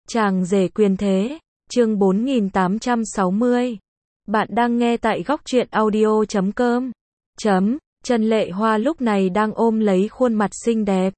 Chàng rể quyền thế, chương 4860. Bạn đang nghe tại góc truyện audio.com. Trần Lệ Hoa lúc này đang ôm lấy khuôn mặt xinh đẹp.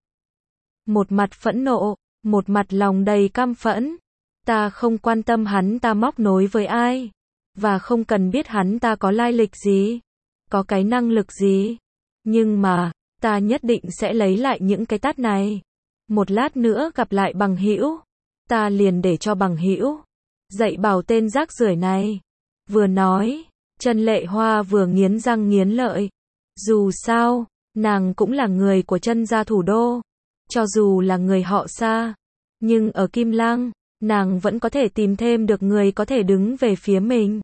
Một mặt phẫn nộ, một mặt lòng đầy căm phẫn. Ta không quan tâm hắn ta móc nối với ai, và không cần biết hắn ta có lai lịch gì, có cái năng lực gì. Nhưng mà, ta nhất định sẽ lấy lại những cái tát này. Một lát nữa gặp lại bằng hữu, ta liền để cho bằng hữu dạy bảo tên rác rưởi này. Vừa nói, Trần Lệ Hoa vừa nghiến răng nghiến lợi. Dù sao, nàng cũng là người của Trân gia thủ đô. Cho dù là người họ Sa, nhưng ở Kim Lăng, nàng vẫn có thể tìm thêm được người có thể đứng về phía mình.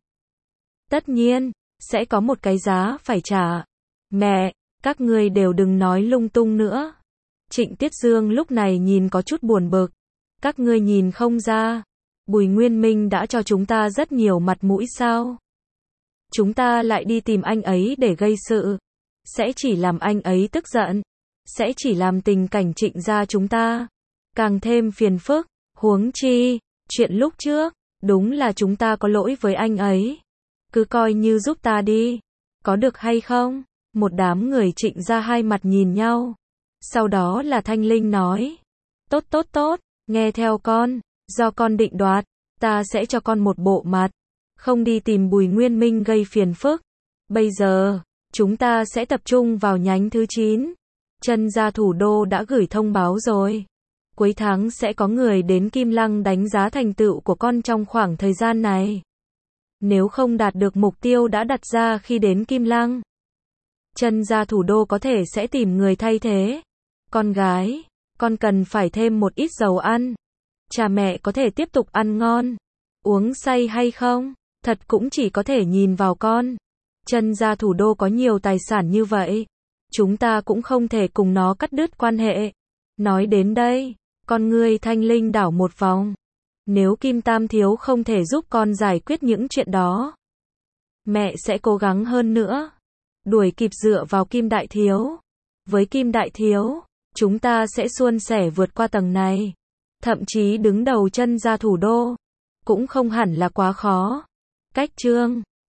Tất nhiên, sẽ có một cái giá phải trả. Mẹ, các ngươi đều đừng nói lung tung nữa. Trịnh Tiết Dương lúc này nhìn có chút buồn bực. Các ngươi nhìn không ra, Bùi Nguyên Minh đã cho chúng ta rất nhiều mặt mũi sao? Chúng ta lại đi tìm anh ấy để gây sự, sẽ chỉ làm anh ấy tức giận, sẽ chỉ làm tình cảnh Trịnh gia chúng ta càng thêm phiền phức. Huống chi, chuyện lúc trước, đúng là chúng ta có lỗi với anh ấy. Cứ coi như giúp ta đi, có được hay không? Một đám người Trịnh gia hai mặt nhìn nhau. Sau đó là Thanh Linh nói, tốt, nghe theo con, do con định đoạt, ta sẽ cho con một bộ mặt, không đi tìm Bùi Nguyên Minh gây phiền phức. Bây giờ, chúng ta sẽ tập trung vào nhánh thứ 9. Trân gia thủ đô đã gửi thông báo rồi. Cuối tháng sẽ có người đến Kim Lăng đánh giá thành tựu của con trong khoảng thời gian này. Nếu không đạt được mục tiêu đã đặt ra khi đến Kim Lăng, Trân gia thủ đô có thể sẽ tìm người thay thế. Con gái, con cần phải thêm một ít dầu ăn. Cha mẹ có thể tiếp tục ăn ngon, uống say hay không, thật cũng chỉ có thể nhìn vào con. Trân gia thủ đô có nhiều tài sản như vậy, chúng ta cũng không thể cùng nó cắt đứt quan hệ. Nói đến đây, con ngươi Thanh Linh đảo một vòng. Nếu Kim Tam Thiếu không thể giúp con giải quyết những chuyện đó, mẹ sẽ cố gắng hơn nữa, đuổi kịp dựa vào Kim Đại Thiếu. Với Kim Đại Thiếu, chúng ta sẽ suôn sẻ vượt qua tầng này. Thậm chí đứng đầu Trân gia thủ đô cũng không hẳn là quá khó. Cách chương